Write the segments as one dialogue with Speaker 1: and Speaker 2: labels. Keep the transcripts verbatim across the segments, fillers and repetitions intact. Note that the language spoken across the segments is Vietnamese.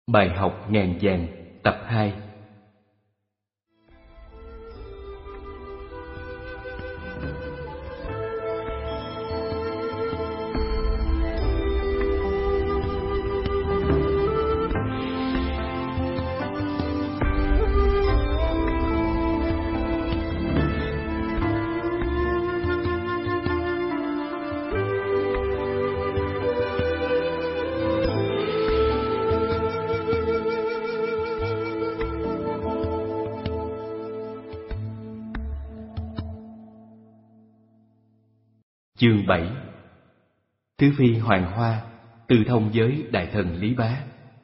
Speaker 1: Bài học ngàn vàng tập hai. Chương bảy. Thứ Phi Hoàng Hoa từ thông với đại thần Lý Bá.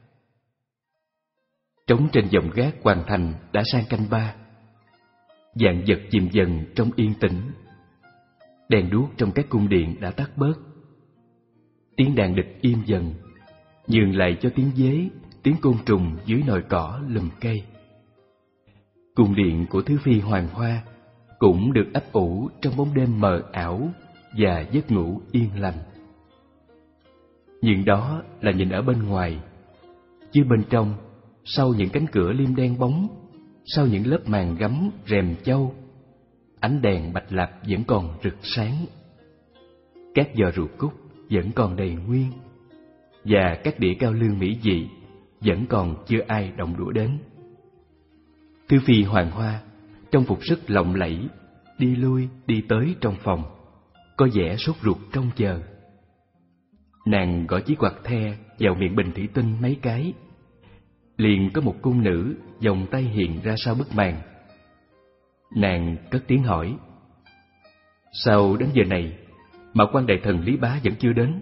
Speaker 1: Trống trên dòng gác hoàng thành đã sang canh ba. Vạn vật chìm dần trong yên tĩnh. Đèn đuốc trong các cung điện đã tắt bớt. Tiếng đàn địch im dần, nhường lại cho tiếng dế, tiếng côn trùng dưới nồi cỏ lùm cây. Cung điện của Thứ Phi Hoàng Hoa cũng được ấp ủ trong bóng đêm mờ ảo và giấc ngủ yên lành. Nhưng đó là nhìn ở bên ngoài, chứ bên trong, sau những cánh cửa liêm đen bóng, sau những lớp màn gấm rèm châu, ánh đèn bạch lạp vẫn còn rực sáng. Các giò rượu cúc vẫn còn đầy nguyên, và các đĩa cao lương mỹ vị vẫn còn chưa ai động đũa đến. Thứ Phi Hoàng Hoa trong phục sức lộng lẫy đi lui đi tới trong phòng, có vẻ sốt ruột trông chờ. Nàng gõ chiếc quạt the vào miệng bình thủy tinh mấy cái. Liền có một cung nữ vòng tay hiện ra sau bức màn. Nàng cất tiếng hỏi: "Sao đến giờ này mà quan đại thần Lý Bá vẫn chưa đến?"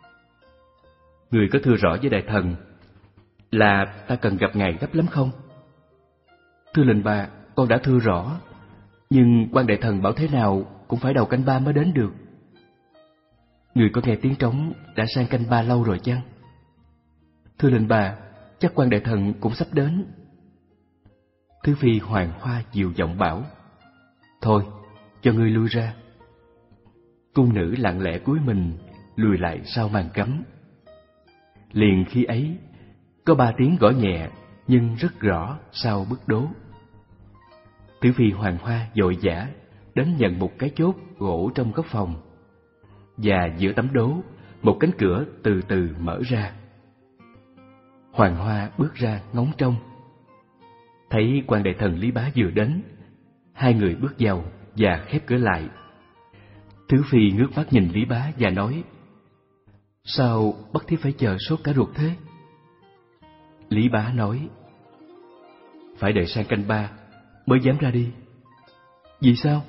Speaker 1: "Người có thưa rõ với đại thần là ta cần gặp ngài gấp lắm không?" "Thưa lệnh bà, con đã thưa rõ, nhưng quan đại thần bảo thế nào cũng phải đầu canh ba mới đến được." "Người có nghe tiếng trống đã sang canh ba lâu rồi chăng?" "Thưa lệnh bà, chắc quan đại thần cũng sắp đến." Thứ Phi Hoàng Hoa dịu giọng bảo: "Thôi, cho ngươi lui ra." Cung nữ lặng lẽ cúi mình lùi lại sau màn cấm. Liền khi ấy có ba tiếng gõ nhẹ nhưng rất rõ sau bức đố. Thứ Phi Hoàng Hoa vội vã đến nhận một cái chốt gỗ trong góc phòng, và giữa tấm đố một cánh cửa từ từ mở ra. Hoàng Hoa bước ra ngóng trông, thấy quan đại thần Lý Bá vừa đến. Hai người bước vào và khép cửa lại. Thứ Phi ngước mắt nhìn Lý Bá và nói: "Sao bất thiếp phải chờ sốt cả ruột thế?" Lý Bá nói: "Phải đợi sang canh ba mới dám ra đi." "Vì sao?"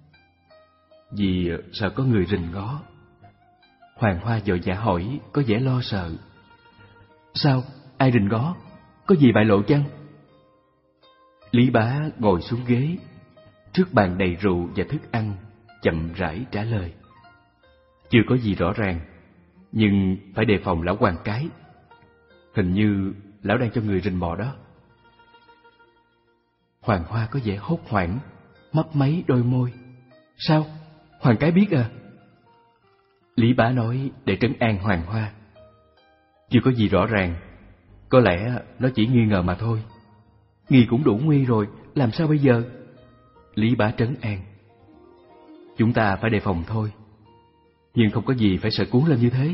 Speaker 1: "Vì sợ có người rình ngó." Hoàng Hoa vội vã hỏi, có vẻ lo sợ: "Sao? Ai rình ngó? Có gì bại lộ chăng?" Lý Bá ngồi xuống ghế trước bàn đầy rượu và thức ăn, chậm rãi trả lời: "Chưa có gì rõ ràng, nhưng phải đề phòng lão quan cái. Hình như lão đang cho người rình mò đó." Hoàng Hoa có vẻ hốt hoảng, mấp máy đôi môi: "Sao? Hoàng cái biết à?" Lý Bá nói để trấn an Hoàng Hoa: "Chưa có gì rõ ràng, có lẽ nó chỉ nghi ngờ mà thôi." "Nghi cũng đủ nguy rồi, làm sao bây giờ?" Lý Bá trấn an: "Chúng ta phải đề phòng thôi, nhưng không có gì phải sợ cuốn lên như thế."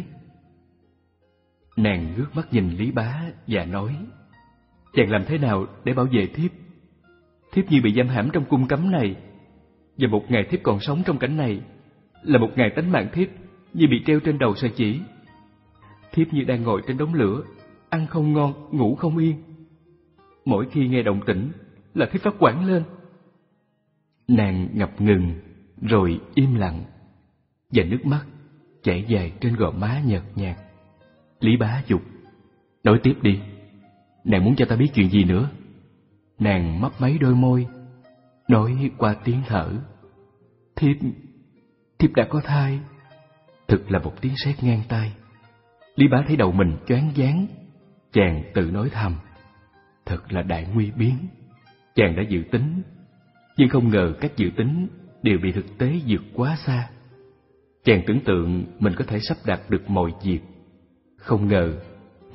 Speaker 1: Nàng ngước mắt nhìn Lý Bá và nói: "Chàng làm thế nào để bảo vệ thiếp? Thiếp như bị giam hãm trong cung cấm này, và một ngày thiếp còn sống trong cảnh này là một ngày tánh mạng thiếp như bị treo trên đầu sợi chỉ. Thiếp như đang ngồi trên đống lửa, ăn không ngon, ngủ không yên. Mỗi khi nghe động tĩnh là thiếp phát hoảng lên." Nàng ngập ngừng rồi im lặng, và nước mắt chảy dài trên gò má nhợt nhạt. Lý Bá giục: "Nói tiếp đi, nàng muốn cho ta biết chuyện gì nữa?" Nàng mấp máy đôi môi, nói qua tiếng thở: "Thiếp, thiếp đã có thai." Thực là một tiếng sét ngang tai. Lý Bá thấy đầu mình choáng váng, chàng tự nói thầm: "Thật là đại nguy biến." Chàng đã dự tính, nhưng không ngờ các dự tính đều bị thực tế vượt quá xa. Chàng tưởng tượng mình có thể sắp đặt được mọi việc, không ngờ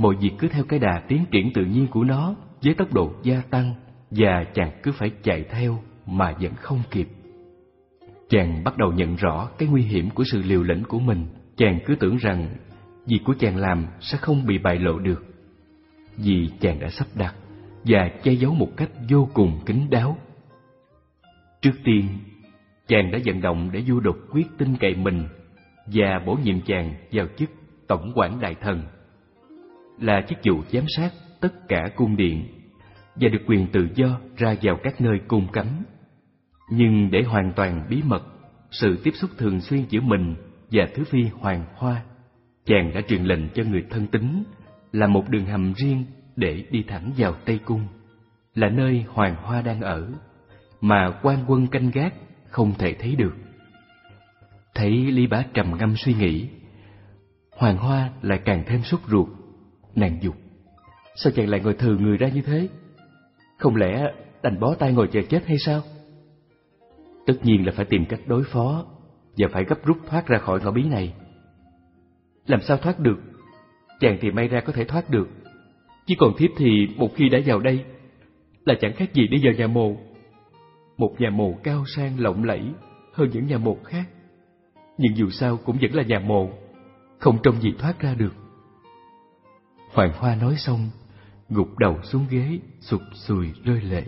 Speaker 1: mọi việc cứ theo cái đà tiến triển tự nhiên của nó với tốc độ gia tăng, và chàng cứ phải chạy theo mà vẫn không kịp. Chàng bắt đầu nhận rõ cái nguy hiểm của sự liều lĩnh của mình. Chàng cứ tưởng rằng việc của chàng làm sẽ không bị bại lộ được, vì chàng đã sắp đặt và che giấu một cách vô cùng kín đáo. Trước tiên, chàng đã vận động để vua Đột Quyết tin cậy mình và bổ nhiệm chàng vào chức tổng quản đại thần, là chức vụ giám sát tất cả cung điện và được quyền tự do ra vào các nơi cung cấm. Nhưng để hoàn toàn bí mật sự tiếp xúc thường xuyên giữa mình và Thứ Phi Hoàng Hoa, chàng đã truyền lệnh cho người thân tín làm một đường hầm riêng để đi thẳng vào Tây Cung, là nơi Hoàng Hoa đang ở, mà quan quân canh gác không thể thấy được. Thấy Lý Bá trầm ngâm suy nghĩ, Hoàng Hoa lại càng thêm sốt ruột. Nàng dục: sao chàng lại ngồi thừ người ra như thế? Không lẽ đành bó tay ngồi chờ chết hay sao? Tất nhiên là phải tìm cách đối phó, và phải gấp rút thoát ra khỏi ngõ bí này. Làm sao thoát được? Chàng thì may ra có thể thoát được, chứ còn thiếp thì một khi đã vào đây là chẳng khác gì đi vào nhà mồ. Một nhà mồ cao sang lộng lẫy hơn những nhà mồ khác, nhưng dù sao cũng vẫn là nhà mồ, không trông gì thoát ra được. Hoàng Hoa nói xong, gục đầu xuống ghế, sụt sùi rơi lệ.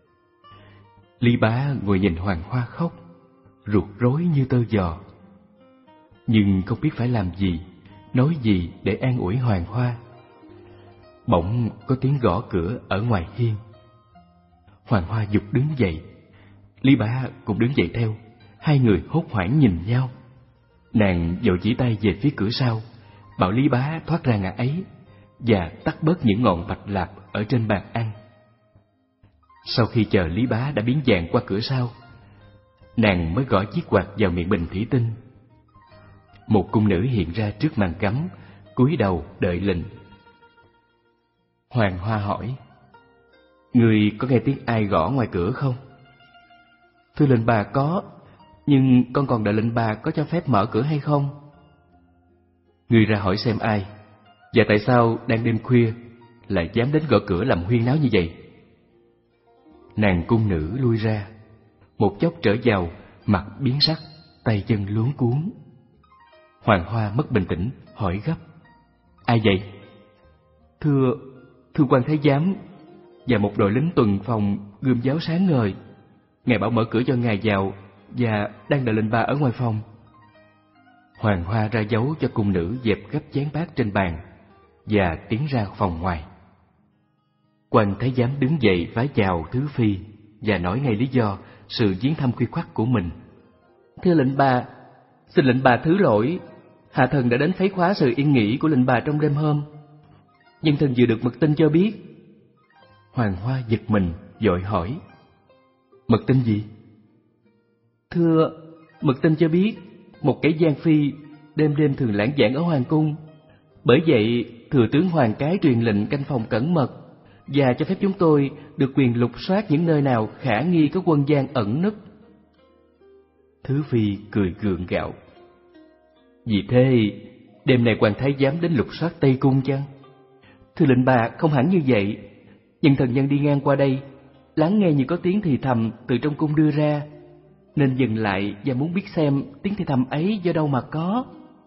Speaker 1: Lý Bá ngồi nhìn Hoàng Hoa khóc, ruột rối như tơ giò, nhưng không biết phải làm gì, nói gì để an ủi Hoàng Hoa. Bỗng có tiếng gõ cửa ở ngoài hiên. Hoàng Hoa giục đứng dậy, Lý Bá cũng đứng dậy theo. Hai người hốt hoảng nhìn nhau. Nàng vội chỉ tay về phía cửa sau, bảo Lý Bá thoát ra ngã ấy và tắt bớt những ngọn bạch lạp ở trên bàn ăn. Sau khi chờ Lý Bá đã biến dạng qua cửa sau, nàng mới gõ chiếc quạt vào miệng bình thủy tinh. Một cung nữ hiện ra trước màn cấm, cúi đầu đợi lệnh. Hoàng Hoa hỏi: người có nghe tiếng ai gõ ngoài cửa không? Thưa lệnh bà có, nhưng con còn đợi lệnh bà có cho phép mở cửa hay không. Người ra hỏi xem ai, và tại sao đang đêm khuya lại dám đến gõ cửa làm huyên náo như vậy. Nàng cung nữ lui ra, một chốc trở vào, mặt biến sắc, tay chân luống cuống. Hoàng Hoa mất bình tĩnh, hỏi gấp: ai vậy? Thưa, thưa quan thái giám và một đội lính tuần phòng gươm giáo sáng ngời. Ngài bảo mở cửa cho ngài vào và đang đợi lệnh bà ở ngoài phòng. Hoàng Hoa ra dấu cho cung nữ dẹp gấp chén bát trên bàn và tiến ra phòng ngoài. Quan thái giám đứng dậy vái chào Thứ Phi và nói ngay lý do sự viếng thăm khuya khoắt của mình. Thưa lệnh bà, xin lệnh bà thứ lỗi, hạ thần đã đến phấy khóa sự yên nghỉ của lệnh bà trong đêm hôm, nhưng thần vừa được mật tin cho biết. Hoàng Hoa giật mình vội hỏi: mật tin gì? Thưa, mật tin cho biết một kẻ gian phi đêm đêm thường lãng vãng ở hoàng cung. Bởi vậy thừa tướng Hoàng Cái truyền lệnh canh phòng cẩn mật và cho phép chúng tôi được quyền lục soát những nơi nào khả nghi có quân gian ẩn nấp. Thứ Phi cười gượng gạo: vì thế đêm nay quan thái giám đến lục soát Tây Cung chăng? Thưa lệnh bà, không hẳn như vậy, nhưng thần nhân đi ngang qua đây lắng nghe như có tiếng thì thầm từ trong cung đưa ra, nên dừng lại và muốn biết xem tiếng thì thầm ấy do đâu mà có.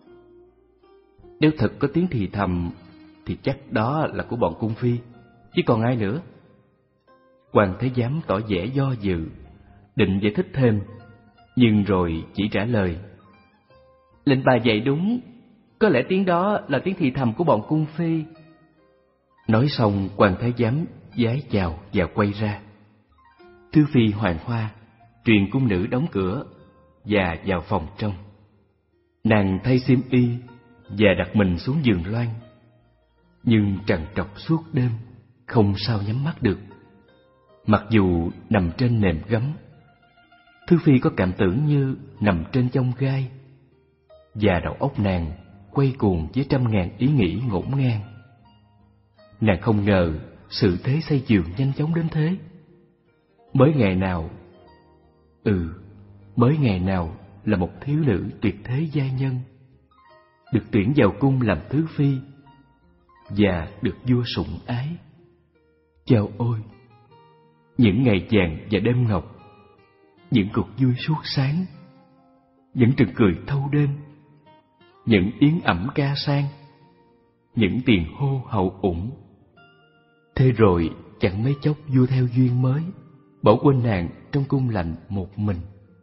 Speaker 1: Nếu thật có tiếng thì thầm thì chắc đó là của bọn cung phi, chứ còn ai nữa. Hoàng thái giám tỏ vẻ do dự, định giải thích thêm, nhưng rồi chỉ trả lời: lệnh bà dạy đúng, có lẽ tiếng đó là tiếng thì thầm của bọn cung phi. Nói xong, Hoàng thái giám vái chào và quay ra. Thứ Phi Hoàng Hoa truyền cung nữ đóng cửa và vào phòng trong. Nàng thay xiêm y và đặt mình xuống giường loan, nhưng trằn trọc suốt đêm không sao nhắm mắt được. Mặc dù nằm trên nệm gấm, Thứ Phi có cảm tưởng như nằm trên chông gai, và đầu óc nàng quay cuồng với trăm ngàn ý nghĩ ngổn ngang. Nàng không ngờ sự thế xây giường nhanh chóng đến thế. Mới ngày nào, ừ, mới ngày nào là một thiếu nữ tuyệt thế giai nhân được tuyển vào cung làm Thứ Phi, và được vua sủng ái. Chao ôi! Những ngày vàng và đêm ngọc, những cuộc vui suốt sáng, những trừng cười thâu đêm, những yến ẩm ca sang, những tiền hô hậu ủng. Thế rồi chẳng mấy chốc vua theo duyên mới, bỏ quên nàng trong cung lạnh một mình.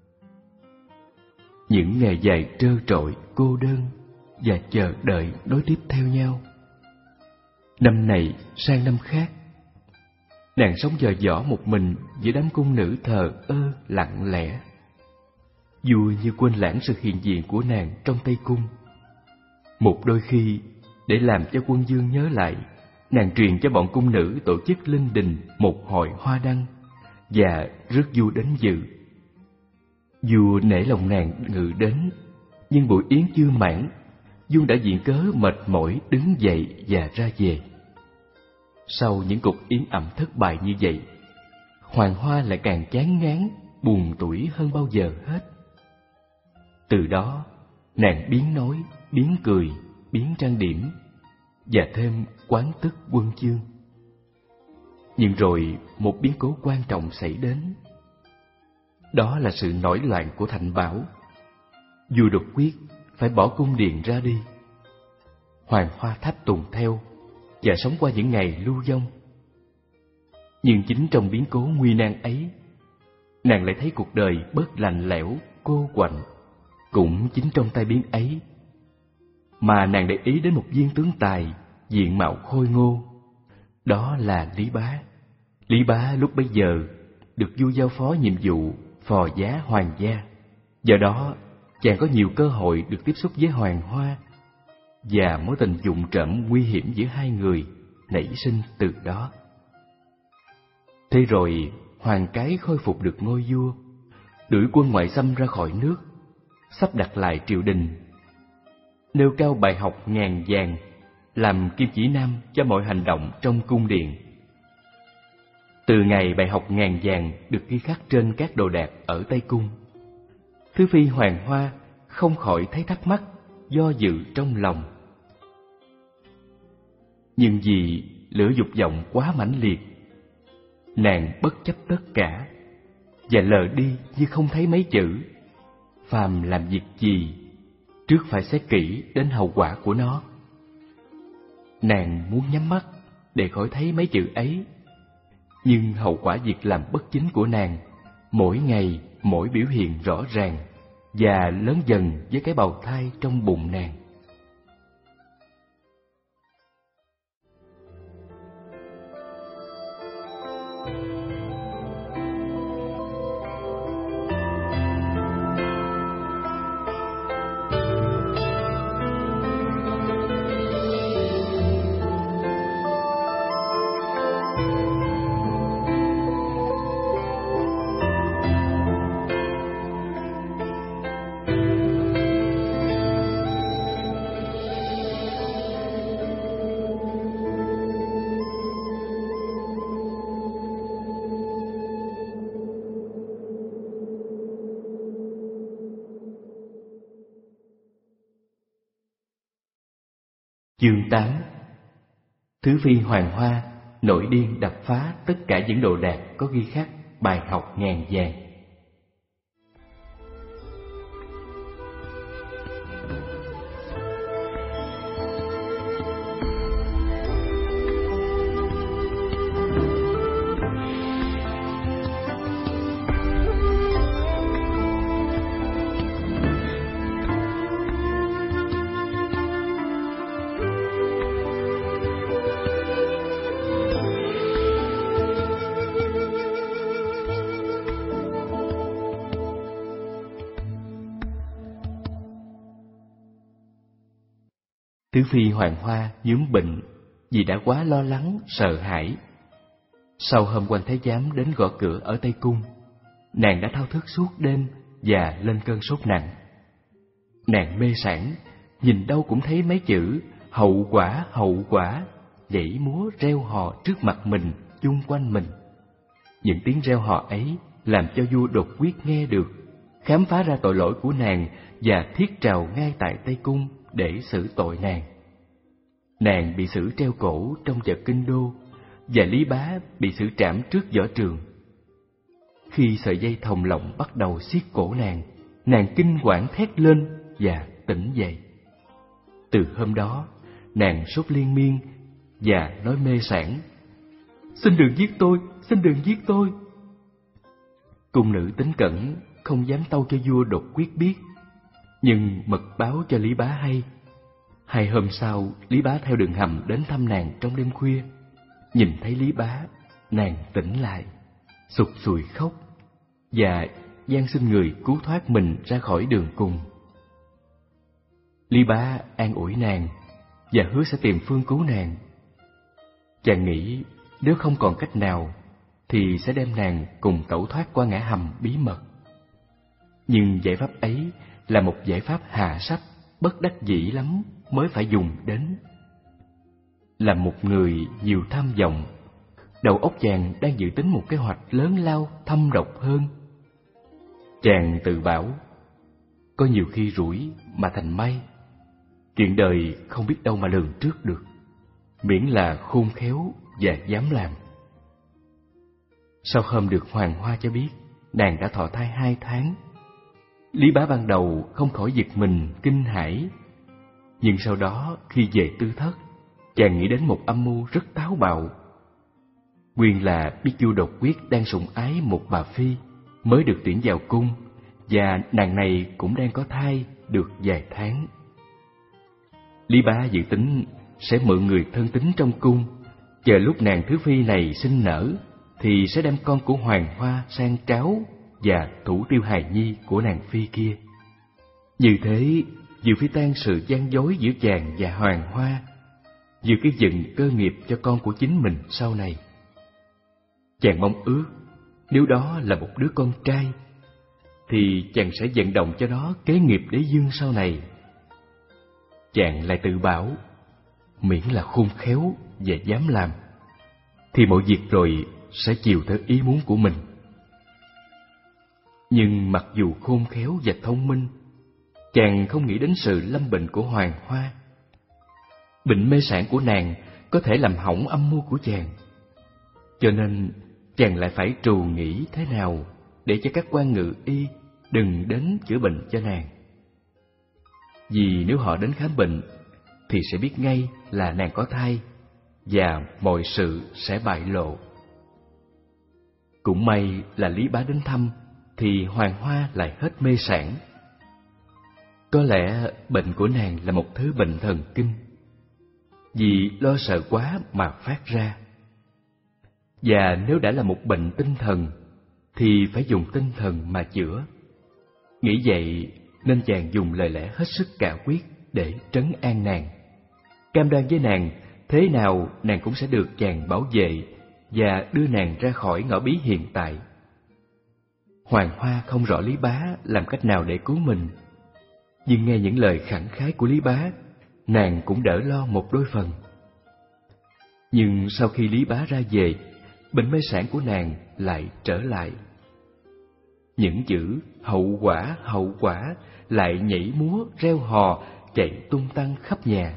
Speaker 1: Những ngày dài trơ trọi, cô đơn và chờ đợi nối tiếp theo nhau. Năm này sang năm khác, nàng sống dò dỏ một mình giữa đám cung nữ thờ ơ lặng lẽ. Vua như quên lãng sự hiện diện của nàng trong Tây Cung. Một đôi khi, để làm cho quân vương nhớ lại, nàng truyền cho bọn cung nữ tổ chức linh đình một hội hoa đăng và rước vua đến dự. Vua nể lòng nàng ngự đến, nhưng buổi yến chưa mãn, vua đã viện cớ mệt mỏi đứng dậy và ra về. Sau những cuộc yến ẩm thất bại như vậy, Hoàng Hoa lại càng chán ngán, buồn tủi hơn bao giờ hết. Từ đó, nàng biến nói, biến cười, biến trang điểm, và thêm quán tức quân chương. Nhưng rồi một biến cố quan trọng xảy đến. Đó là sự nổi loạn của Thành Bảo. Vua đột quyết phải bỏ cung điện ra đi. Hoàng Hoa tháp tùng theo và sống qua những ngày lưu vong. Nhưng chính trong biến cố nguy nan ấy, nàng lại thấy cuộc đời bớt lạnh lẽo, cô quạnh. Cũng chính trong tai biến ấy mà nàng để ý đến một viên tướng tài, diện mạo khôi ngô. Đó là Lý Bá. Lý Bá lúc bấy giờ được vua giao phó nhiệm vụ phò giá hoàng gia. Do đó, chàng có nhiều cơ hội được tiếp xúc với Hoàng Hoa, và mối tình vụng trộm nguy hiểm giữa hai người nảy sinh từ đó. Thế rồi, Hoàng Cái khôi phục được ngôi vua, đuổi quân ngoại xâm ra khỏi nước, sắp đặt lại triều đình, nêu cao bài học ngàn vàng, làm kim chỉ nam cho mọi hành động trong cung điện. Từ ngày bài học ngàn vàng được ghi khắc trên các đồ đạc ở Tây Cung, Thứ Phi Hoàng Hoa không khỏi thấy thắc mắc, do dự trong lòng. Nhưng vì lửa dục vọng quá mãnh liệt, nàng bất chấp tất cả và lờ đi như không thấy mấy chữ: phàm làm việc gì, trước phải xét kỹ đến hậu quả của nó. Nàng muốn nhắm mắt để khỏi thấy mấy chữ ấy, nhưng hậu quả việc làm bất chính của nàng mỗi ngày mỗi biểu hiện rõ ràng và lớn dần với cái bào thai trong bụng nàng. Chương tám. Thứ Phi Hoàng Hoa nổi điên đập phá tất cả những đồ đạc có ghi khắc bài học ngàn vàng. Thứ Phi Hoàng Hoa nhúm bệnh vì đã quá lo lắng, sợ hãi. Sau hôm quan thái giám đến gõ cửa ở Tây Cung, nàng đã thao thức suốt đêm và lên cơn sốt nặng. Nàng mê sảng, nhìn đâu cũng thấy mấy chữ hậu quả, hậu quả nhảy múa reo hò trước mặt mình, chung quanh mình. Những tiếng reo hò ấy làm cho vua đột quyết nghe được, khám phá ra tội lỗi của nàng và thiết trào ngay tại Tây Cung để xử tội nàng. nàng bị xử treo cổ trong chợ Kinh Đô, và Lý Bá bị xử trảm trước võ trường. Khi sợi dây thòng lọng bắt đầu siết cổ nàng, nàng kinh hoảng thét lên và tỉnh dậy. Từ hôm đó, nàng sốt liên miên và nói mê sảng: "Xin đừng giết tôi, xin đừng giết tôi." Cung nữ tín cẩn không dám tâu cho vua Đột Quyết biết, nhưng mật báo cho Lý Bá hay. Hai hôm sau, Lý Bá theo đường hầm đến thăm nàng trong đêm khuya. Nhìn thấy Lý Bá, nàng tỉnh lại, sụt sùi khóc và van xin người cứu thoát mình ra khỏi đường cùng. Lý Bá an ủi nàng và hứa sẽ tìm phương cứu nàng. Chàng nghĩ nếu không còn cách nào thì sẽ đem nàng cùng tẩu thoát qua ngã hầm bí mật. Nhưng giải pháp ấy là một giải pháp hạ sách, bất đắc dĩ lắm mới phải dùng đến. Là một người nhiều tham vọng, đầu óc chàng đang dự tính một kế hoạch lớn lao thâm độc hơn. Chàng tự bảo, có nhiều khi rủi mà thành may. Chuyện đời không biết đâu mà lường trước được, miễn là khôn khéo và dám làm. Sau hôm được Hoàng Hoa cho biết nàng đã thọ thai hai tháng, Lý Bá ban đầu không khỏi giật mình kinh hãi. Nhưng sau đó khi về tư thất, chàng nghĩ đến một âm mưu rất táo bạo. Nguyên là biết vua Đột Quyết đang sủng ái một bà phi mới được tuyển vào cung, và nàng này cũng đang có thai được vài tháng. Lý Bá dự tính sẽ mượn người thân tín trong cung, chờ lúc nàng thứ phi này sinh nở thì sẽ đem con của Hoàng Hoa sang tráo và thủ tiêu hài nhi của nàng phi kia. Như thế vừa phi tan sự gian dối giữa chàng và Hoàng Hoa, vừa cái dựng cơ nghiệp cho con của chính mình sau này. Chàng mong ước nếu đó là một đứa con trai thì chàng sẽ vận động cho nó kế nghiệp đế dương sau này. Chàng lại tự bảo, miễn là khôn khéo và dám làm thì mọi việc rồi sẽ chiều theo ý muốn của mình. Nhưng mặc dù khôn khéo và thông minh, chàng không nghĩ đến sự lâm bệnh của Hoàng Hoa. Bệnh mê sản của nàng có thể làm hỏng âm mưu của chàng, cho nên chàng lại phải trù nghĩ thế nào để cho các quan ngự y đừng đến chữa bệnh cho nàng. Vì nếu họ đến khám bệnh thì sẽ biết ngay là nàng có thai và mọi sự sẽ bại lộ. Cũng may là Lý Bá đến thăm thì Hoàng Hoa lại hết mê sản. Có lẽ bệnh của nàng là một thứ bệnh thần kinh, vì lo sợ quá mà phát ra. Và nếu đã là một bệnh tinh thần thì phải dùng tinh thần mà chữa. Nghĩ vậy nên chàng dùng lời lẽ hết sức cả quyết để trấn an nàng, cam đoan với nàng thế nào nàng cũng sẽ được chàng bảo vệ và đưa nàng ra khỏi ngõ bí hiện tại. Hoàng Hoa không rõ Lý Bá làm cách nào để cứu mình, nhưng nghe những lời khẳng khái của Lý Bá, nàng cũng đỡ lo một đôi phần. Nhưng sau khi Lý Bá ra về, bệnh mê sản của nàng lại trở lại. Những chữ hậu quả hậu quả lại nhảy múa reo hò chạy tung tăng khắp nhà.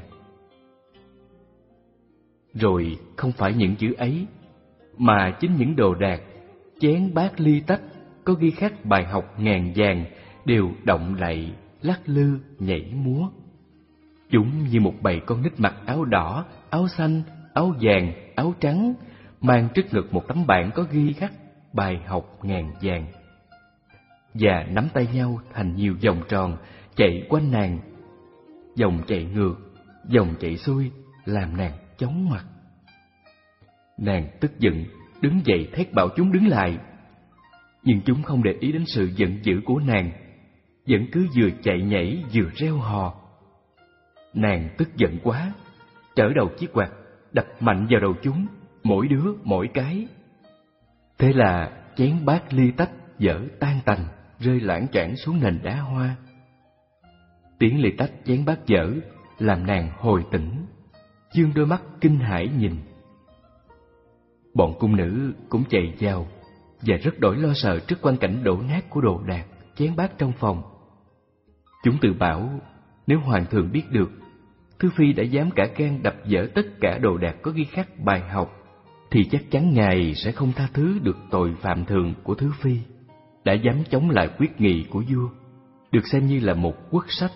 Speaker 1: Rồi không phải những chữ ấy, mà chính những đồ đạc, chén bát ly tách có ghi khắc bài học ngàn vàng đều động lạy, lắc lư, nhảy múa. Chúng như một bầy con nít mặc áo đỏ, áo xanh, áo vàng, áo trắng, mang trước ngực một tấm bảng có ghi khắc bài học ngàn vàng, và nắm tay nhau thành nhiều vòng tròn chạy quanh nàng, vòng chạy ngược, vòng chạy xuôi, làm nàng chóng mặt. Nàng tức giận đứng dậy thét bảo chúng đứng lại, nhưng chúng không để ý đến sự giận dữ của nàng, vẫn cứ vừa chạy nhảy vừa reo hò. Nàng tức giận quá, trở đầu chiếc quạt đập mạnh vào đầu chúng, mỗi đứa mỗi cái. Thế là chén bát ly tách vỡ tan tành, rơi loảng choảng xuống nền đá hoa. Tiếng ly tách chén bát vỡ làm nàng hồi tỉnh, dương đôi mắt kinh hãi nhìn. Bọn cung nữ cũng chạy vào và rất đổi lo sợ trước quang cảnh đổ nát của đồ đạc, chén bát trong phòng. Chúng tự bảo nếu hoàng thượng biết được Thứ Phi đã dám cả gan đập dỡ tất cả đồ đạc có ghi khắc bài học, thì chắc chắn Ngài sẽ không tha thứ được tội phạm thường của Thứ Phi, đã dám chống lại quyết nghị của vua, được xem như là một quốc sách.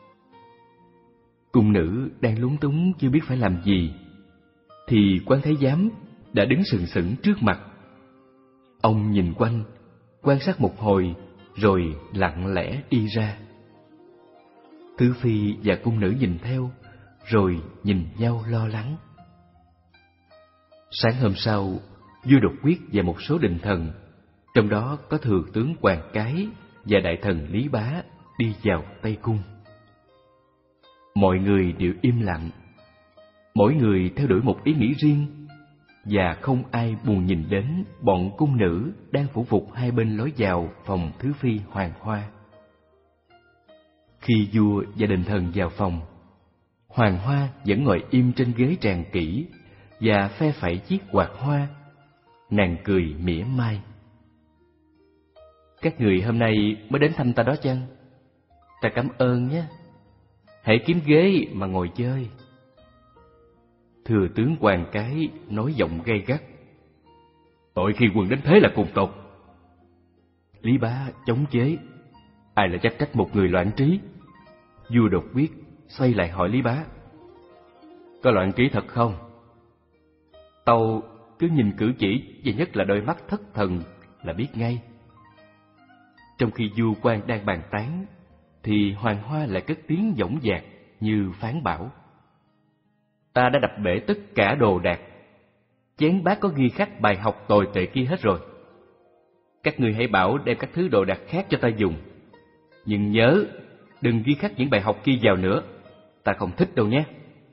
Speaker 1: Cung nữ đang lúng túng chưa biết phải làm gì, thì quan thái giám đã đứng sừng sững trước mặt. Ông nhìn quanh, quan sát một hồi, rồi lặng lẽ đi ra. Thứ Phi và cung nữ nhìn theo, rồi nhìn nhau lo lắng. Sáng hôm sau, vua Đột Quyết và một số đình thần, trong đó có thừa tướng Hoàng Cái và đại thần Lý Bá, đi vào Tây Cung. Mọi người đều im lặng, mỗi người theo đuổi một ý nghĩ riêng, và không ai buồn nhìn đến bọn cung nữ đang phủ phục hai bên lối vào phòng Thứ Phi Hoàng Hoa. Khi vua và đình thần vào phòng, Hoàng Hoa vẫn ngồi im trên ghế tràng kỹ và phe phẩy chiếc quạt hoa. Nàng cười mỉa mai. Các người hôm nay mới đến thăm ta đó chăng? Ta cảm ơn nhé. Hãy kiếm ghế mà ngồi chơi. Thừa tướng Hoàng Cái nói giọng gay gắt. Tội khi quần đến thế là cùng tột. Lý Bá chống chế. Ai là trách trách một người loạn trí? Vua Đột Quyết xoay lại hỏi Lý Bá. Có loạn trí thật không? Tâu cứ nhìn cử chỉ và nhất là đôi mắt thất thần là biết ngay. Trong khi vua quan đang bàn tán, thì Hoàng Hoa lại cất tiếng dõng dạc như phán bảo. Ta đã đập bể tất cả đồ đạc, chén bát có ghi khắc bài học tồi tệ kia hết rồi. Các ngươi hãy bảo đem các thứ đồ đạc khác cho ta dùng, nhưng nhớ đừng ghi khắc những bài học kia vào nữa, ta không thích đâu nhé.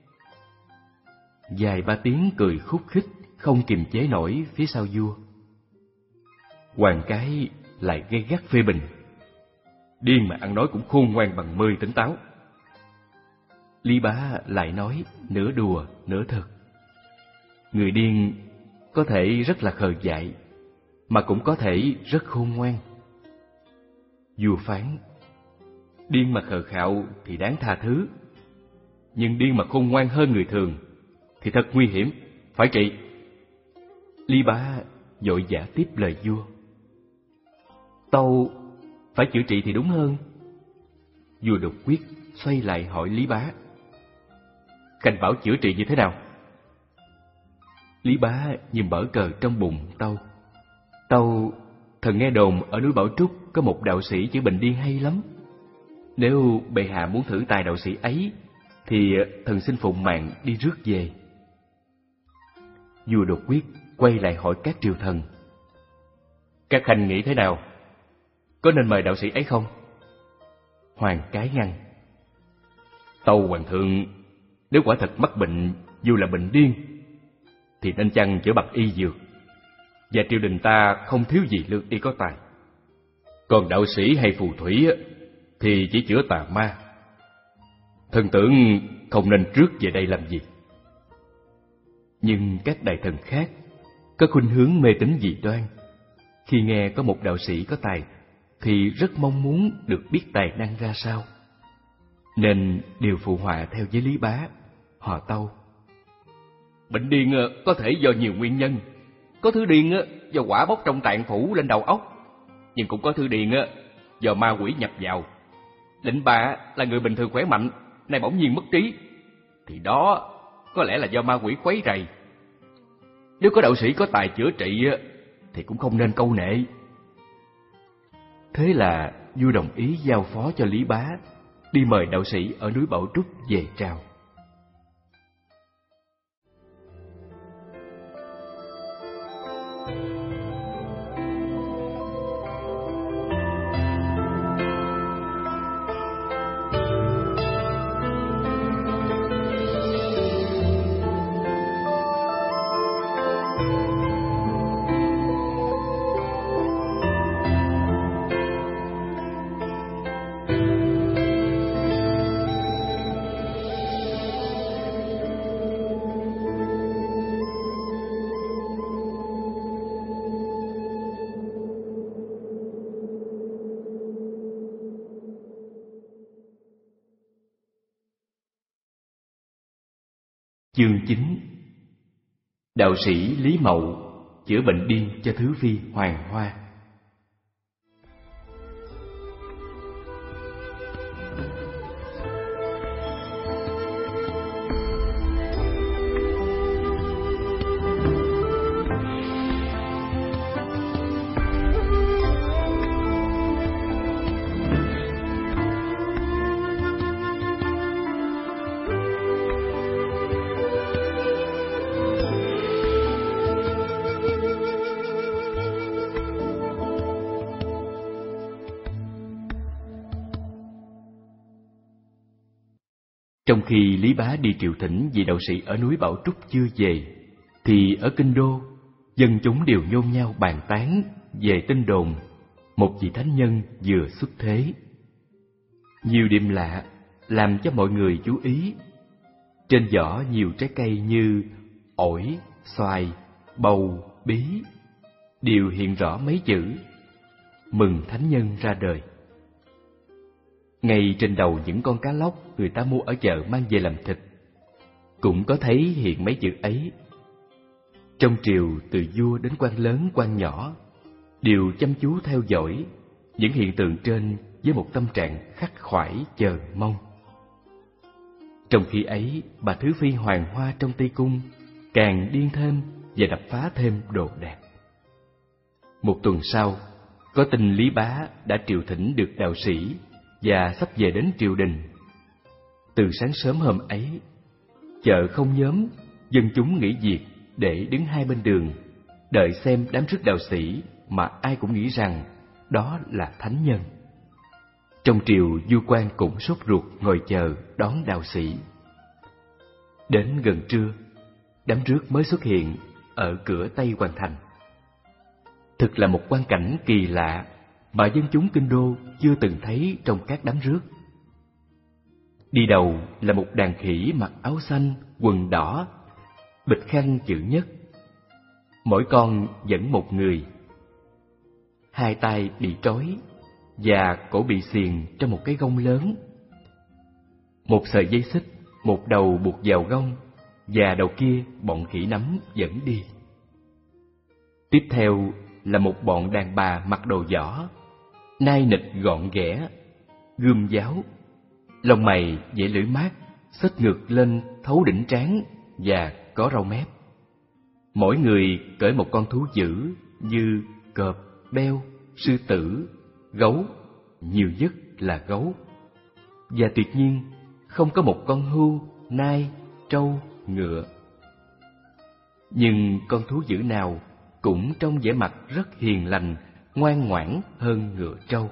Speaker 1: Vài ba tiếng cười khúc khích không kiềm chế nổi phía sau vua. Hoàng Cái lại gay gắt phê bình. Điên mà ăn nói cũng khôn ngoan bằng mười tỉnh táo. Lý Bá lại nói nửa đùa nửa thật. Người điên có thể rất là khờ dại, mà cũng có thể rất khôn ngoan. Vua phán, điên mà khờ khạo thì đáng tha thứ, nhưng điên mà khôn ngoan hơn người thường thì thật nguy hiểm, phải trị. Lý Bá vội vã tiếp lời vua. Tâu phải chữa trị thì đúng hơn. Vua Đột Quyết xoay lại hỏi Lý Bá. Khanh bảo chữa trị như thế nào? Lý Bá nhìn bở cờ trong bụng tâu. Tâu, thần nghe đồn ở núi Bảo Trúc có một đạo sĩ chữa bệnh điên hay lắm. Nếu bệ hạ muốn thử tài đạo sĩ ấy, thì thần xin phụng mạng đi rước về. Vua Đột Quyết quay lại hỏi các triều thần. Các khanh nghĩ thế nào? Có nên mời đạo sĩ ấy không? Hoàng Cái ngăn. Tâu hoàng thượng, nếu quả thật mắc bệnh dù là bệnh điên, thì nên chăng chữa bằng y dược, và triều đình ta không thiếu gì lương y có tài. Còn đạo sĩ hay phù thủy thì chỉ chữa tà ma. Thần tưởng không nên rước về đây làm gì. Nhưng các đại thần khác có khuynh hướng mê tín dị đoan, khi nghe có một đạo sĩ có tài thì rất mong muốn được biết tài năng ra sao, nên đều phụ họa theo với Lý Bá. Họ tâu. Bệnh điên có thể do nhiều nguyên nhân. Có thứ điên do quả bốc trong tạng phủ lên đầu óc, nhưng cũng có thứ điên do ma quỷ nhập vào. Lệnh bà là người bình thường khỏe mạnh, nay bỗng nhiên mất trí, thì đó có lẽ là do ma quỷ quấy rầy. Nếu có đạo sĩ có tài chữa trị thì cũng không nên câu nệ. Thế là vua đồng ý giao phó cho Lý Bá đi mời đạo sĩ ở núi Bảo Trúc về trao. Chương chín. Đạo sĩ Lý Mậu chữa bệnh điên cho Thứ Phi Hoàng Hoa. Trong khi Lý Bá đi triều thỉnh vị đạo sĩ ở núi Bảo Trúc chưa về, thì ở kinh đô, dân chúng đều nhôn nhao bàn tán về tin đồn một vị thánh nhân vừa xuất thế. Nhiều điểm lạ làm cho mọi người chú ý. Trên vỏ nhiều trái cây như ổi, xoài, bầu, bí đều hiện rõ mấy chữ mừng thánh nhân ra đời. Ngay trên đầu những con cá lóc người ta mua ở chợ mang về làm thịt, cũng có thấy hiện mấy chữ ấy. Trong triều, từ vua đến quan lớn quan nhỏ đều chăm chú theo dõi những hiện tượng trên với một tâm trạng khắc khoải chờ mong. Trong khi ấy, bà Thứ Phi Hoàng Hoa trong Tây Cung càng điên thêm và đập phá thêm đồ đạc. Một tuần sau, có tin Lý Bá đã triều thỉnh được đạo sĩ và sắp về đến triều đình. Từ sáng sớm hôm ấy, chợ không nhóm, dân chúng nghỉ việc để đứng hai bên đường, đợi xem đám rước đạo sĩ mà ai cũng nghĩ rằng đó là thánh nhân. Trong triều, vua quan cũng sốt ruột ngồi chờ đón đạo sĩ. Đến gần trưa, đám rước mới xuất hiện ở cửa Tây Hoàng Thành. Thực là một quang cảnh kỳ lạ mà dân chúng kinh đô chưa từng thấy trong các đám rước. Đi đầu là một đàn khỉ mặc áo xanh, quần đỏ, bịch khăn chữ nhất. Mỗi con dẫn một người, hai tay bị trói và cổ bị xiềng trong một cái gông lớn. Một sợi dây xích, một đầu buộc vào gông và đầu kia bọn khỉ nắm dẫn đi. Tiếp theo là một bọn đàn bà mặc đồ võ, nai nịch gọn ghẽ, gươm giáo, lông mày dễ lưỡi mát, xếch ngược lên thấu đỉnh trán và có râu mép. Mỗi người cởi một con thú dữ như cọp, beo, sư tử, gấu, nhiều nhất là gấu. Và tuyệt nhiên không có một con hươu, nai, trâu, ngựa. Nhưng con thú dữ nào cũng trông vẻ mặt rất hiền lành, ngoan ngoãn hơn ngựa trâu.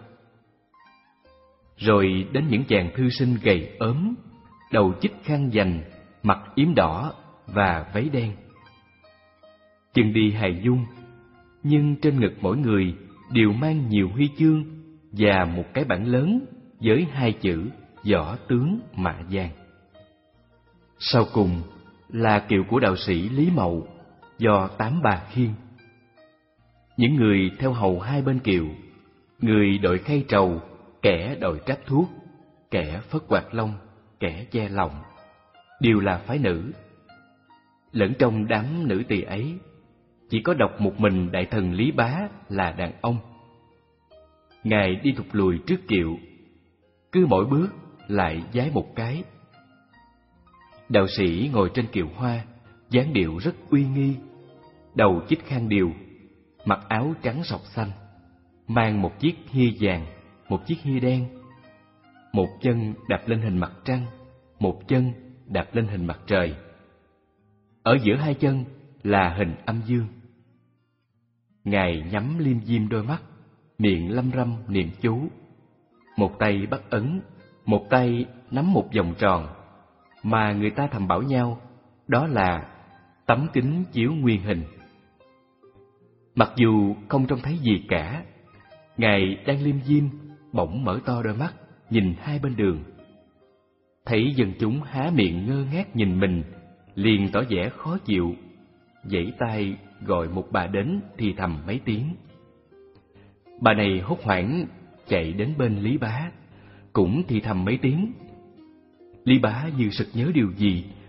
Speaker 1: Rồi đến những chàng thư sinh gầy ốm, đầu chích khăn dành, mặt yếm đỏ và váy đen. Chân đi hài dung, nhưng trên ngực mỗi người đều mang nhiều huy chương và một cái bảng lớn với hai chữ võ tướng Mạ Vàng. Sau cùng là kiệu của đạo sĩ Lý Mậu do tám bà khiêng. Những người theo hầu hai bên kiệu, người đội khay trầu, kẻ đội tráp thuốc, kẻ phất quạt lông, kẻ che lòng, đều là phái nữ. Lẫn trong đám nữ tỳ ấy, chỉ có độc một mình đại thần Lý Bá là đàn ông. Ngài đi thụt lùi trước kiệu, cứ mỗi bước lại vái một cái. Đạo sĩ ngồi trên kiệu hoa, dáng điệu rất uy nghi, đầu chích khăn điều, mặc áo trắng sọc xanh, mang một chiếc hia vàng, một chiếc hia đen. Một chân đạp lên hình mặt trăng, một chân đạp lên hình mặt trời. Ở giữa hai chân là hình âm dương. Ngài nhắm liêm diêm đôi mắt, miệng lăm răm niệm chú. Một tay bắt ấn, một tay nắm một vòng tròn, mà người ta thầm bảo nhau đó là tấm kính chiếu nguyên hình. Mặc dù không trông thấy gì cả, Ngài đang liêm diêm bỗng mở to đôi mắt nhìn hai bên đường. Thấy dân chúng há miệng ngơ ngác nhìn mình, liền tỏ vẻ khó chịu, giãy tay gọi một bà đến thì thầm mấy tiếng. Bà này hốt hoảng chạy đến bên Lý Bá, cũng thì thầm mấy tiếng. Lý Bá như sực nhớ điều gì,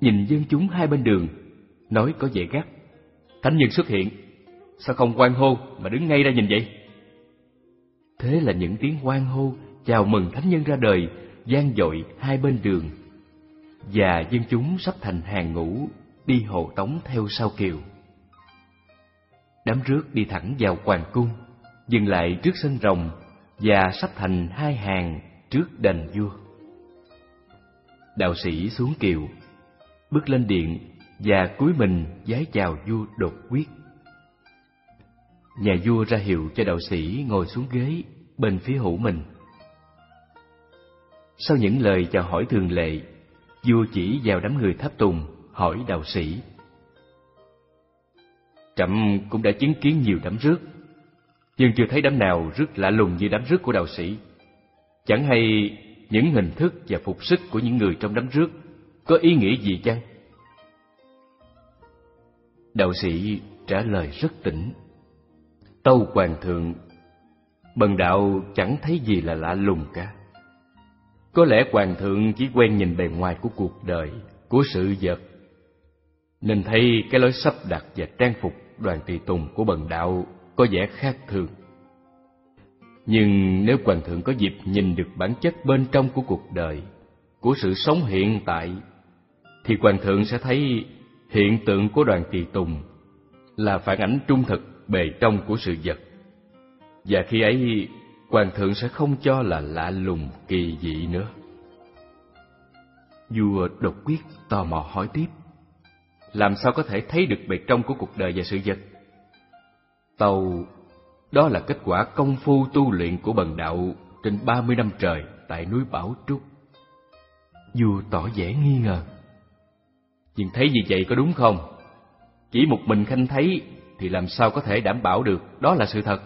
Speaker 1: nhìn dân chúng hai bên đường, nói có vẻ gắt: Thánh nhân xuất hiện, sao không hoan hô mà đứng ngay ra nhìn vậy? Thế là những tiếng hoan hô chào mừng thánh nhân ra đời vang dội hai bên đường, và dân chúng sắp thành hàng ngũ đi hộ tống theo sau kiều. Đám rước đi thẳng vào hoàng cung, dừng lại trước sân rồng và sắp thành hai hàng trước đền vua. Đạo sĩ xuống kiều, bước lên điện và cúi mình vái chào vua Đột Quyết. Nhà vua ra hiệu cho đạo sĩ ngồi xuống ghế bên phía hữu mình. Sau những lời chào hỏi thường lệ, vua chỉ vào đám người tháp tùng hỏi đạo sĩ: Trẫm cũng đã chứng kiến nhiều đám rước, nhưng chưa thấy đám nào rước lạ lùng như đám rước của đạo sĩ. Chẳng hay những hình thức và phục sức của những người trong đám rước có ý nghĩa gì chăng? Đạo sĩ trả lời rất tĩnh: Tâu hoàng thượng, bần đạo chẳng thấy gì là lạ lùng cả. Có lẽ hoàng thượng chỉ quen nhìn bề ngoài của cuộc đời, của sự vật, nên thấy cái lối sắp đặt và trang phục đoàn tùy tùng của bần đạo có vẻ khác thường. Nhưng nếu hoàng thượng có dịp nhìn được bản chất bên trong của cuộc đời, của sự sống hiện tại, thì hoàng thượng sẽ thấy hiện tượng của đoàn tùy tùng là phản ánh trung thực bề trong của sự vật. Và khi ấy, hoàng thượng sẽ không cho là lạ lùng kỳ dị nữa. Vua Đột Quyết tò mò hỏi tiếp: Làm sao có thể thấy được bề trong của cuộc đời và sự vật? Tâu: Đó là kết quả công phu tu luyện của bần đạo trên ba mươi năm trời tại núi Bảo Trúc. Vua tỏ vẻ nghi ngờ: Nhưng thấy như vậy có đúng không? Chỉ một mình khanh thấy thì làm sao có thể đảm bảo được đó là sự thật?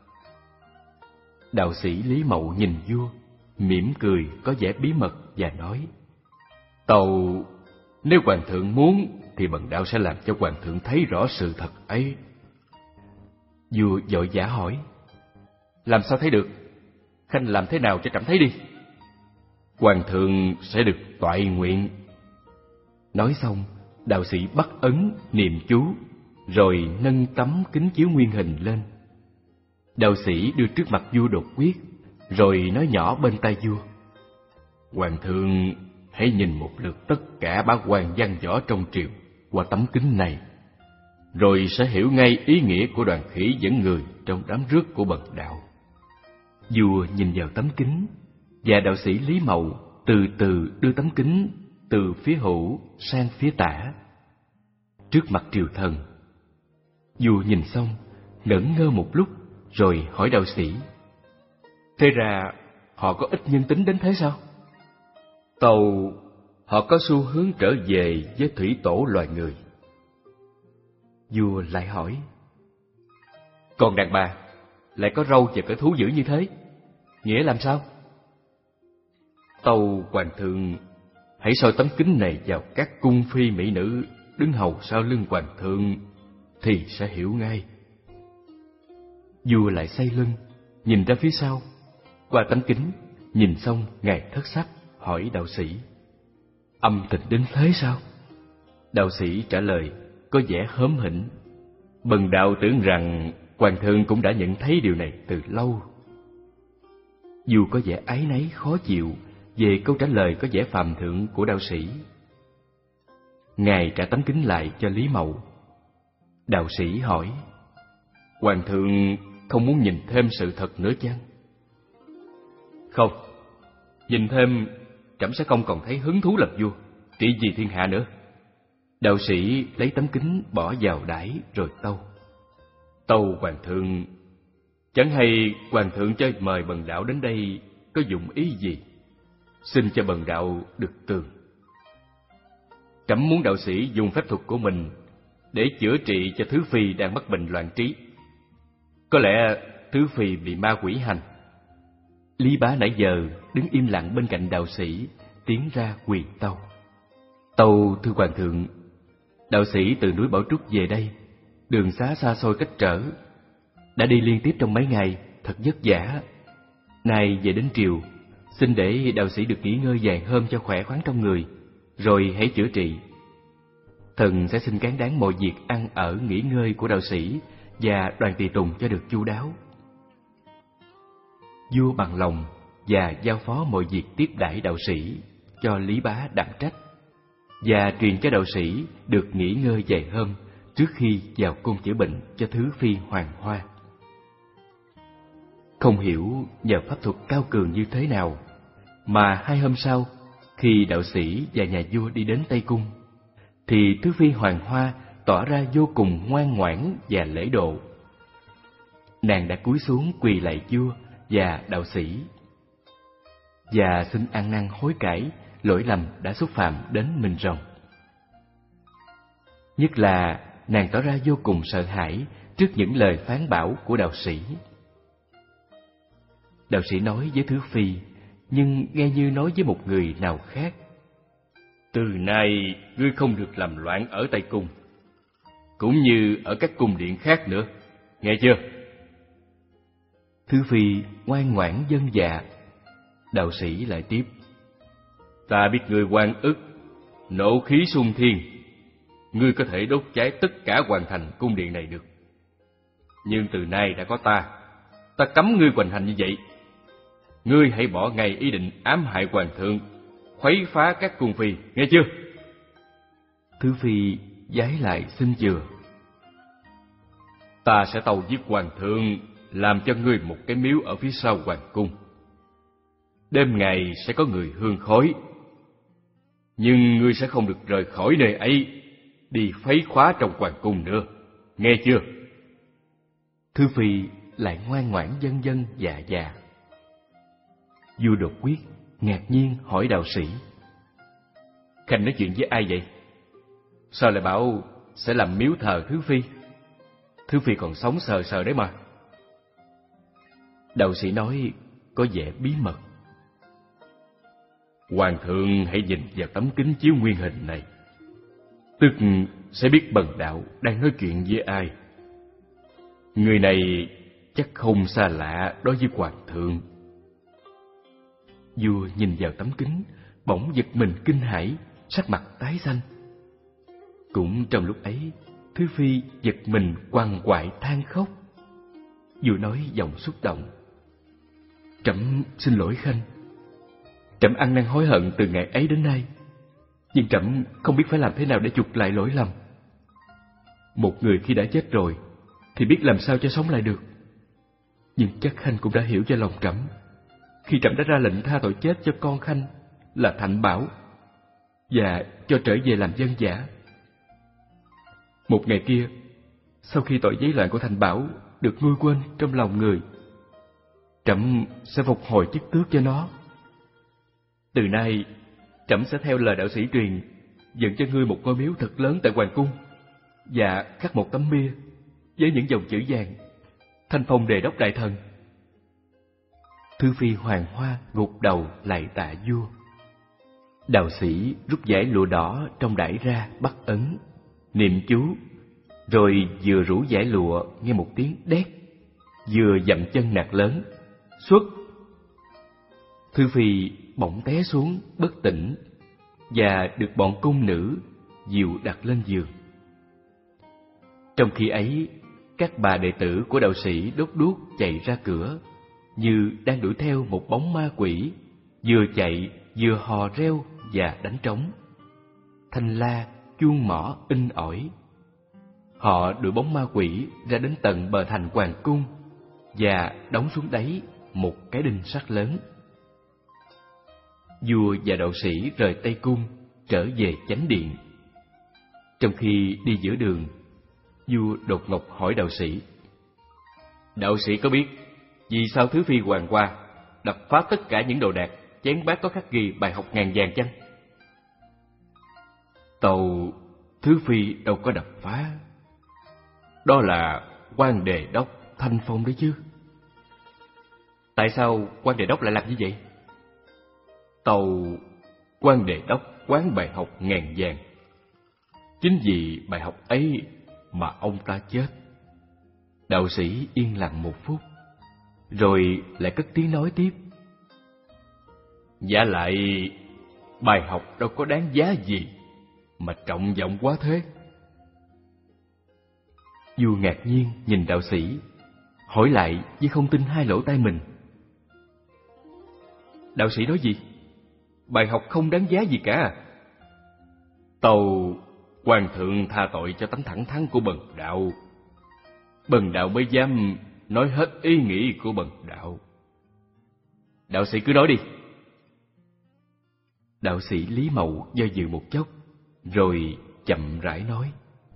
Speaker 1: Đạo sĩ Lý Mậu nhìn vua, mỉm cười có vẻ bí mật và nói: Tâu, nếu hoàng thượng muốn thì bần đạo sẽ làm cho hoàng thượng thấy rõ sự thật ấy. Vua vội vã hỏi: Làm sao thấy được? Khanh làm thế nào cho trẫm thấy đi. Hoàng thượng sẽ được toại nguyện. Nói xong, đạo sĩ bắt ấn niệm chú, rồi nâng tấm kính chiếu nguyên hình lên. Đạo sĩ đưa trước mặt vua Đột Quyết, rồi nói nhỏ bên tai vua: Hoàng thượng hãy nhìn một lượt tất cả bá quan văn võ trong triều qua tấm kính này, rồi sẽ hiểu ngay ý nghĩa của đoàn khỉ dẫn người trong đám rước của bần đạo. Vua nhìn vào tấm kính, và đạo sĩ Lý Mậu từ từ đưa tấm kính từ phía hữu sang phía tả, trước mặt triều thần. Vua nhìn xong, ngẩn ngơ một lúc, rồi hỏi đạo sĩ: Thế ra họ có ít nhân tính đến thế sao? Tâu, họ có xu hướng trở về với thủy tổ loài người. Vua lại hỏi: Còn đàn bà lại có râu và cỡ thú dữ như thế, nghĩa làm sao? Tâu hoàng thượng, hãy soi tấm kính này vào các cung phi mỹ nữ đứng hầu sau lưng hoàng thượng thì sẽ hiểu ngay. Vua lại xoay lưng, nhìn ra phía sau. Qua tấm kính, nhìn xong ngài thất sắc, hỏi đạo sĩ: Âm tình đến thế sao? Đạo sĩ trả lời có vẻ hớm hỉnh: Bần đạo tưởng rằng hoàng thượng cũng đã nhận thấy điều này từ lâu. Vua có vẻ áy náy khó chịu về câu trả lời có vẻ phàm thượng của đạo sĩ. Ngài trả tấm kính lại cho Lý Mậu. Đạo sĩ hỏi: Hoàng thượng không muốn nhìn thêm sự thật nữa chăng? Không, nhìn thêm trẫm sẽ không còn thấy hứng thú làm vua, trị vì thiên hạ nữa. Đạo sĩ lấy tấm kính bỏ vào đãi rồi tâu: Tâu hoàng thượng, chẳng hay hoàng thượng cho mời bần đạo đến đây có dụng ý gì? Xin cho bần đạo được tường. Trẫm muốn đạo sĩ dùng phép thuật của mình để chữa trị cho thứ phi đang mắc bệnh loạn trí. Có lẽ thứ phi bị ma quỷ hành. Lý Bá nãy giờ đứng im lặng bên cạnh đạo sĩ, tiến ra quỳ tâu: Tâu thưa hoàng thượng, đạo sĩ từ núi Bảo Trúc về đây, đường xá xa xôi cách trở, đã đi liên tiếp trong mấy ngày, thật vất vả. Nay về đến triều, xin để đạo sĩ được nghỉ ngơi vài hôm cho khỏe khoắn trong người, rồi hãy chữa trị, thần sẽ xin cán đáng mọi việc ăn ở nghỉ ngơi của đạo sĩ và đoàn tùy tùng cho được chu đáo. Vua bằng lòng và giao phó mọi việc tiếp đãi đạo sĩ cho Lý Bá đảm trách, và truyền cho đạo sĩ được nghỉ ngơi vài hôm trước khi vào cung chữa bệnh cho thứ phi Hoàng Hoa. Không hiểu nhờ pháp thuật cao cường như thế nào mà hai hôm sau, khi đạo sĩ và nhà vua đi đến Tây Cung, thì thứ phi Hoàng Hoa tỏ ra vô cùng ngoan ngoãn và lễ độ. Nàng đã cúi xuống quỳ lạy vua và đạo sĩ, và xin ăn năn hối cải lỗi lầm đã xúc phạm đến mình rồng. Nhất là nàng tỏ ra vô cùng sợ hãi trước những lời phán bảo của đạo sĩ. Đạo sĩ nói với thứ phi, nhưng nghe như nói với một người nào khác: từ nay ngươi không được làm loạn ở Tây Cung, cũng như ở các cung điện khác nữa, nghe chưa? Thứ phi ngoan ngoãn vâng dạ. Đạo sĩ lại tiếp: ta biết ngươi oan ức, nộ khí xung thiên, ngươi có thể đốt cháy tất cả hoàn thành cung điện này được. Nhưng từ nay đã có ta, ta cấm ngươi hoành hành như vậy. Ngươi hãy bỏ ngay ý định ám hại hoàng thượng, khuấy phá các cung phi, nghe chưa? Thứ phi vái lại xin chừa. Ta sẽ tâu giết hoàng thượng, làm cho ngươi một cái miếu ở phía sau hoàng cung. Đêm ngày sẽ có người hương khói, nhưng ngươi sẽ không được rời khỏi nơi ấy, đi phấy khóa trong hoàng cung nữa, nghe chưa? Thứ phi lại ngoan ngoãn vâng vâng dạ dạ. Vua đột quyết ngạc nhiên hỏi đạo sĩ: Khanh nói chuyện với ai vậy? Sao lại bảo sẽ làm miếu thờ Thứ phi? Thứ phi còn sống sờ sờ đấy mà. Đạo sĩ nói có vẻ bí mật: Hoàng thượng hãy nhìn vào tấm kính chiếu nguyên hình này, tức sẽ biết bần đạo đang nói chuyện với ai. Người này chắc không xa lạ đối với hoàng thượng. Vua nhìn vào tấm kính, bỗng giật mình kinh hãi, sắc mặt tái xanh. Cũng trong lúc ấy, Thứ phi giật mình quằn quại than khóc. Vua nói giọng xúc động: Trẫm xin lỗi Khanh. Trẫm ăn năn hối hận từ ngày ấy đến nay, nhưng trẫm không biết phải làm thế nào để chuộc lại lỗi lầm. Một người khi đã chết rồi thì biết làm sao cho sống lại được. Nhưng chắc Khanh cũng đã hiểu cho lòng trẫm khi trẫm đã ra lệnh tha tội chết cho con Khanh là Thạnh Bảo và cho trở về làm dân giả. Một ngày kia, sau khi tội giấy loạn của Thạnh Bảo được nguôi quên trong lòng người, trẫm sẽ phục hồi chức tước cho nó. Từ nay, trẫm sẽ theo lời đạo sĩ truyền, dựng cho ngươi một ngôi miếu thật lớn tại hoàng cung và khắc một tấm bia với những dòng chữ vàng: Thanh phong đề đốc đại thần. Thứ phi Hoàng Hoa gục đầu lạy tạ vua. Đạo sĩ rút dải lụa đỏ trong đải ra, bắt ấn, niệm chú, rồi vừa rủ dải lụa nghe một tiếng đét, vừa dậm chân nạt lớn: Xuất! Thứ phi bỗng té xuống bất tỉnh và được bọn cung nữ dìu đặt lên giường. Trong khi ấy, các bà đệ tử của đạo sĩ đốt đuốc chạy ra cửa, như đang đuổi theo một bóng ma quỷ, vừa chạy vừa hò reo và đánh trống. Thanh la, chuông mõ in ỏi. Họ đuổi bóng ma quỷ ra đến tận bờ thành hoàng cung và đóng xuống đáy một cái đinh sắt lớn. Vua và đạo sĩ rời Tây Cung trở về chánh điện. Trong khi đi giữa đường, vua đột ngột hỏi đạo sĩ: Đạo sĩ có biết vì sao Thứ phi Hoàng Hoa đập phá tất cả những đồ đạc, chén bát có khắc ghi bài học ngàn vàng chăng? Tàu Thứ phi đâu có đập phá. Đó là quan đề đốc Thanh Phong đấy chứ. Tại sao quan đề đốc lại làm như vậy? Tàu quan đề đốc quán bài học ngàn vàng. Chính vì bài học ấy mà ông ta chết. Đạo sĩ yên lặng một phút, rồi lại cất tiếng nói tiếp: Giả lại bài học đâu có đáng giá gì
Speaker 2: mà trọng vọng quá thế?
Speaker 1: Vua ngạc nhiên nhìn đạo sĩ, hỏi lại như không tin hai lỗ tai mình. Đạo sĩ nói gì? Bài học không đáng giá gì cả.
Speaker 2: Tâu hoàng thượng tha tội cho tánh thẳng thắn của bần đạo. Bần đạo mới dám nói hết ý nghĩ của bần đạo.
Speaker 1: Đạo sĩ cứ nói đi. Đạo sĩ Lý Mậu do dự một chốc, rồi chậm rãi nói.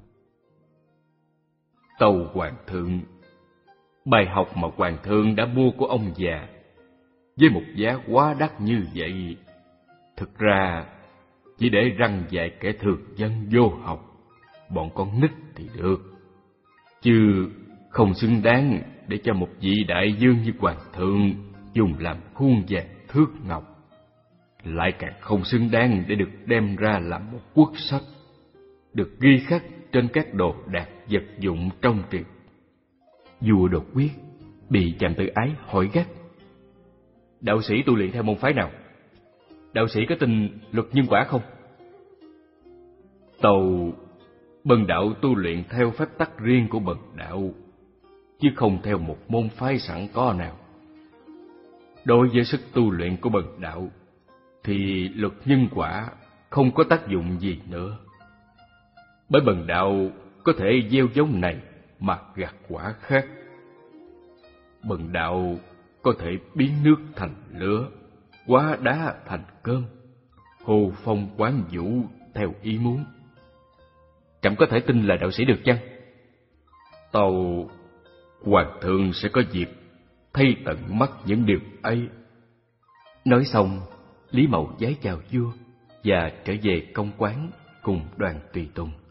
Speaker 2: Tâu hoàng thượng, bài học mà hoàng thượng đã mua của ông già với một giá quá đắt như vậy, thực ra chỉ để răn dạy kẻ thường dân vô học, bọn con nít thì được, chứ không xứng đáng để cho một vị đại vương như hoàng thượng dùng làm khuôn vàng thước ngọc, lại càng không xứng đáng để được đem ra làm một quốc sách, được ghi khắc trên các đồ đạc vật dụng trong triều.
Speaker 1: Vua đột quyết bị chàng tự ái hỏi gắt. Đạo sĩ tu luyện theo môn phái nào? Đạo sĩ có tin luật nhân quả không?
Speaker 2: Tâu bần đạo tu luyện theo phép tắc riêng của bần đạo, chứ không theo một môn phái sẵn có nào. Đối với sức tu luyện của bần đạo thì luật nhân quả không có tác dụng gì nữa, bởi bần đạo có thể gieo giống này mà gặt quả khác. Bần đạo có thể biến nước thành lửa, hóa đá thành cơm, hồ phong quán vũ theo ý muốn.
Speaker 1: Trẫm có thể tin là đạo sĩ được chăng?
Speaker 2: Tâu hoàng thượng sẽ có dịp thấy tận mắt những điều ấy.
Speaker 1: Nói xong, Lý Mậu vái chào vua và trở về công quán cùng đoàn tùy tùng.